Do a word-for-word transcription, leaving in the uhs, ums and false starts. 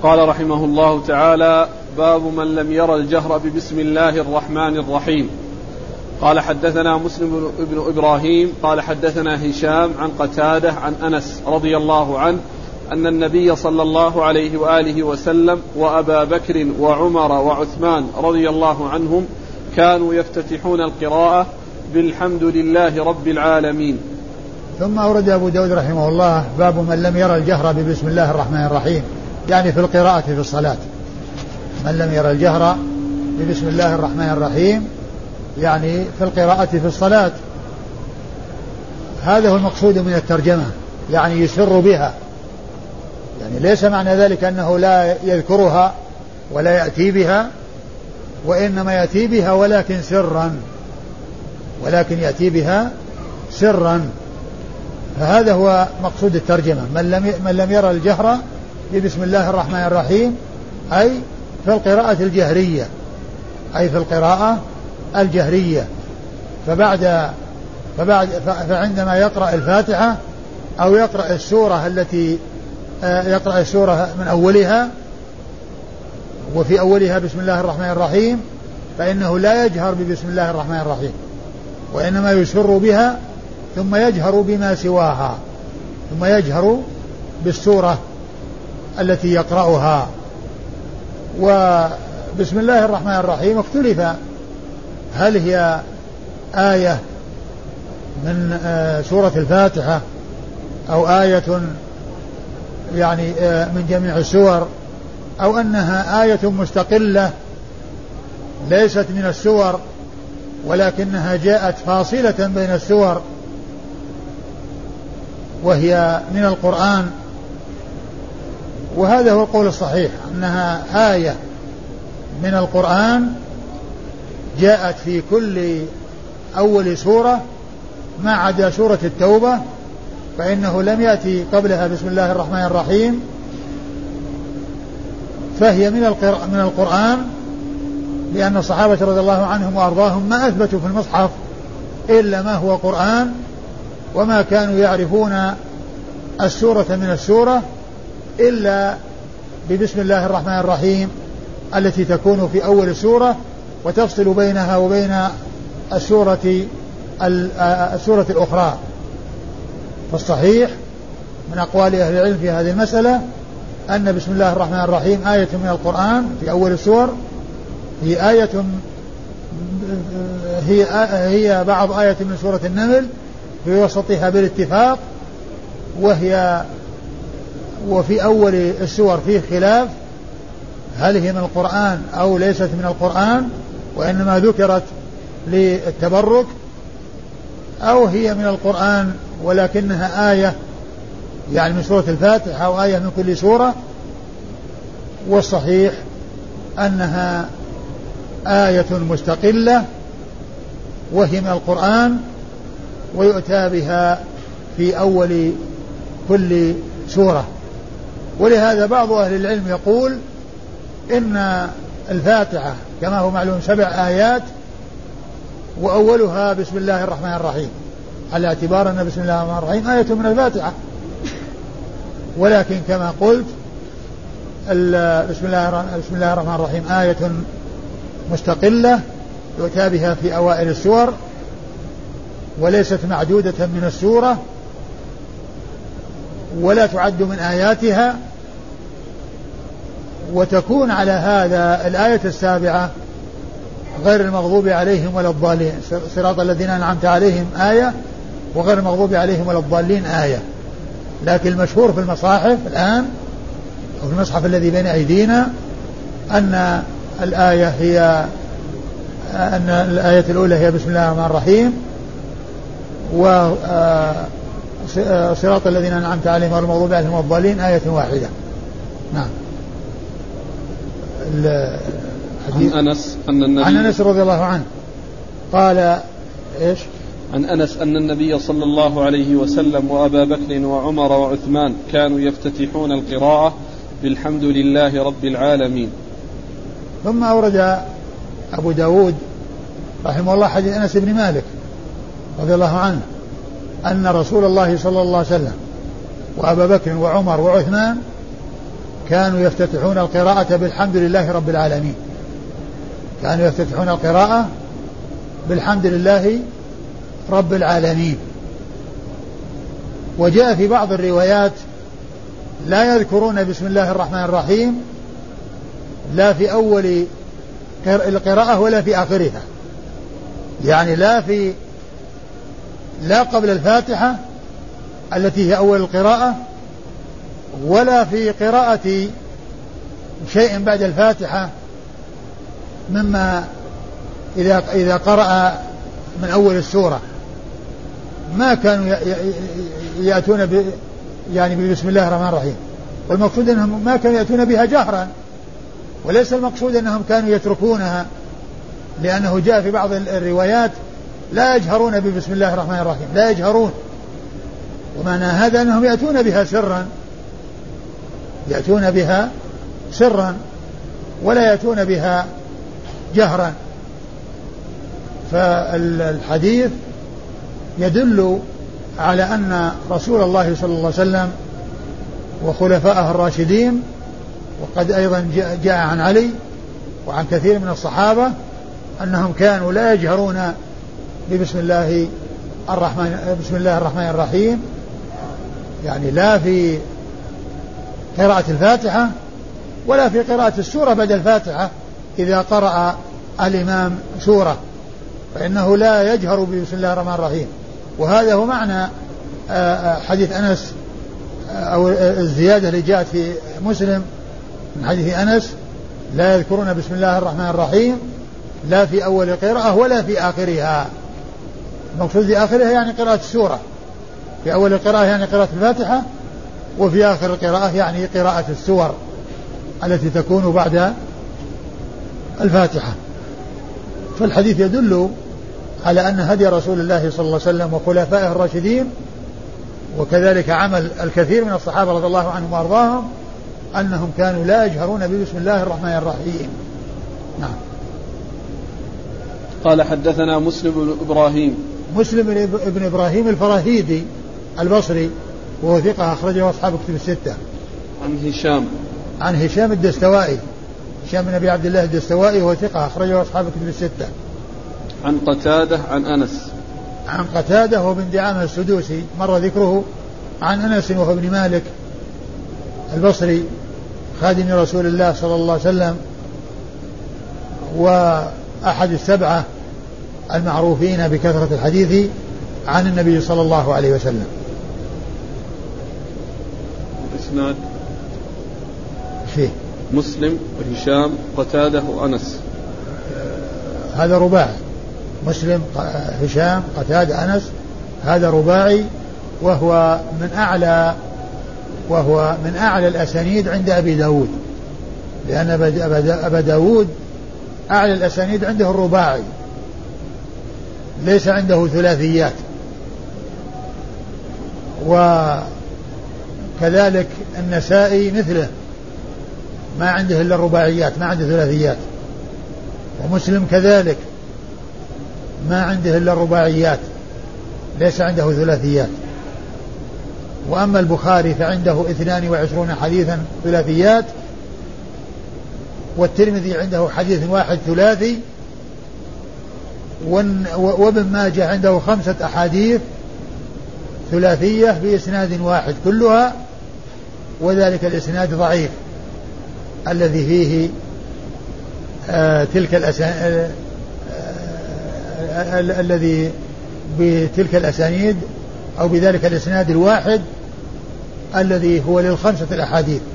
قال رحمه الله تعالى: باب من لم ير الجهر ببسم الله الرحمن الرحيم. قال حدثنا مسلم بن إبراهيم قال حدثنا هشام عن قتادة عن أنس رضي الله عنه أن النبي صلى الله عليه وآله وسلم وأبا بكر وعمر وعثمان رضي الله عنهم كانوا يفتتحون القراءة بالحمد لله رب العالمين. ثم أورد أبو داود رحمه الله باب من لم ير الجهر ببسم الله الرحمن الرحيم، يعني في القراءة في الصلاة. من لم ير الجهر ببسم الله الرحمن الرحيم يعني في القراءة في الصلاة. هذا هو المقصود من الترجمة، يعني يسر بها، يعني ليس معنى ذلك أنه لا يذكرها ولا يأتي بها، وإنما يأتي بها ولكن سرا، ولكن يأتي بها سرا. فهذا هو مقصود الترجمة، من لم من لم يرى الجهر ببسم الله الرحمن الرحيم أي في القراءة الجهرية، أي في القراءة الجهرية. فبعد فبعد فعندما يقرأ الفاتحة أو يقرأ السورة التي يقرأ السورة من أولها وفي أولها بسم الله الرحمن الرحيم، فإنه لا يجهر ببسم الله الرحمن الرحيم، وإنما يسر بها ثم يجهر بما سواها، ثم يجهر بالسورة التي يقرأها. وبسم الله الرحمن الرحيم اختلف هل هي آية من سورة الفاتحة أو آية يعني من جميع السور، أو أنها آية مستقلة ليست من السور ولكنها جاءت فاصلة بين السور وهي من القرآن. وهذا هو القول الصحيح، أنها آية من القرآن جاءت في كل أول سورة ما عدا سورة التوبة، فإنه لم يأتي قبلها بسم الله الرحمن الرحيم، فهي من من القرآن، لأن الصحابة رضي الله عنهم وأرضاهم ما أثبتوا في المصحف إلا ما هو قرآن، وما كانوا يعرفون السورة من السورة إلا ببسم الله الرحمن الرحيم التي تكون في أول السورة وتفصل بينها وبين السورة السورة الأخرى. فالصحيح من أقوال أهل العلم في هذه المسألة أن بسم الله الرحمن الرحيم آية من القرآن في أول السور، هي آية هي هي بعض آية من سورة النمل في وسطها بالاتفاق، وهي وفي أول السور فيه خلاف هل هي من القرآن أو ليست من القرآن، وإنما ذكرت للتبرك، أو هي من القرآن ولكنها آية يعني من سورة الفاتحة أو آية من كل سورة. والصحيح أنها آية مستقلة وهي من القرآن، ويؤتى بها في أول كل سورة. ولهذا بعض أهل العلم يقول إن الفاتحة كما هو معلوم سبع آيات وأولها بسم الله الرحمن الرحيم، على اعتبار أن بسم الله الرحمن الرحيم آية من الفاتحة، ولكن كما قلت بسم الله بسم الله الرحمن الرحيم آية مستقلة يؤتى بها في أوائل السور وليست معدودة من السورة ولا تعد من آياتها، وتكون على هذا الآية السابعة غير المغضوب عليهم ولا الضالين، صراط الذين أنعمت عليهم آية، وغير المغضوب عليهم ولا الضالين آية. لكن المشهور في المصاحف الآن أو في المصحف الذي بين أيدينا أن الآية هي أن الآية الأولى هي بسم الله الرحمن الرحيم، وصراط الذين أنعمت عليهم غير المغضوب عليهم ولا الضالين آية واحدة. نعم. عن أنس أن النبي عن أنس رضي الله عنه قال إيش؟ عن أنس أن النبي صلى الله عليه وسلم وأبا بكر وعمر وعثمان كانوا يفتتحون القراءة بالحمد لله رب العالمين. ثم أورد أبو داود رحمه الله حديث أنس بن مالك رضي الله عنه أن رسول الله صلى الله عليه وسلم وأبا بكر وعمر وعثمان كانوا يفتتحون القراءة بالحمد لله رب العالمين كانوا يفتتحون القراءة بالحمد لله رب العالمين. وجاء في بعض الروايات لا يذكرون بسم الله الرحمن الرحيم لا في أول القراءة ولا في آخرها، يعني لا في لا قبل الفاتحة التي هي أول القراءة ولا في قراءة شيء بعد الفاتحة مما إذا إذا قرأ من أول السورة ما كانوا يأتون ب يعني بسم الله الرحمن الرحيم. والمقصود أنهم ما كانوا يأتون بها جهرا، وليس المقصود أنهم كانوا يتركونها، لأنه جاء في بعض الروايات لا يجهرون ببسم الله الرحمن الرحيم، لا يجهرون، ومعنى هذا أنهم يأتون بها سرا يأتون بها سرا ولا يأتون بها جهرا. فالحديث يدل على أن رسول الله صلى الله عليه وسلم وخلفائه الراشدين، وقد أيضا جاء عن علي وعن كثير من الصحابة أنهم كانوا لا يجهرون ببسم الله الرحمن بسم الله الرحمن الرحيم، يعني لا في قراءة الفاتحة ولا في قراءة السورة بعد الفاتحة إذا قرأ الإمام سورة فإنه لا يجهر ببسم الله الرحمن الرحيم. وهذا هو معنى حديث أنس أو الزيادة اللي جاءت في مسلم من حديث أنس لا يذكرون بسم الله الرحمن الرحيم لا في أول قراءة ولا في آخرها. المقصود في آخرها يعني قراءة السورة، في أول القراءة يعني قراءة الفاتحة، وفي آخر القراءة يعني قراءة السور التي تكون بعد الفاتحة. فالحديث يدل على أن هدي رسول الله صلى الله عليه وسلم وخلفائه الراشدين وكذلك عمل الكثير من الصحابة رضي الله عنهم وأرضاهم أنهم كانوا لا يجهرون ببسم الله الرحمن الرحيم. نعم. قال حدثنا مسلم بن إبراهيم مسلم بن إبراهيم الفراهيدي البصري وهو ثقة أخرجه أصحاب كتب الستة. عن هشام عن هشام الدستوائي هشام بن أبي عبد الله الدستوائي وهو ثقة أخرجه أصحاب كتب الستة. عن قتادة عن أنس عن قتادة وهو بن دعامة السدوسي مر ذكره. عن أنس وهو ابن مالك البصري خادم رسول الله صلى الله عليه وسلم وأحد السبعة المعروفين بكثرة الحديث عن النبي صلى الله عليه وسلم. الإسناد فيه مسلم وهشام قتادة وأنس، هذا رباعي، مسلم هشام قتادة أنس، هذا رباعي، وهو من أعلى وهو من أعلى الأسانيد عند أبي داود، لأن أبا داود أعلى الأسانيد عنده الرباعي ليس عنده ثلاثيات، وكذلك النسائي مثله ما عنده إلا الرباعيات ما عنده ثلاثيات، ومسلم كذلك ما عنده إلا الرباعيات ليس عنده ثلاثيات. وأما البخاري فعنده اثنان وعشرون حديثا ثلاثيات، والترمذي عنده حديث واحد ثلاثي، وابن ماجه عنده خمسة أحاديث ثلاثية بإسناد واحد كلها، وذلك الإسناد ضعيف الذي فيه آه تلك الأسانيد آه الذي بتلك الأسانيد أو بذلك الإسناد الواحد الذي هو للخمسة الأحاديث.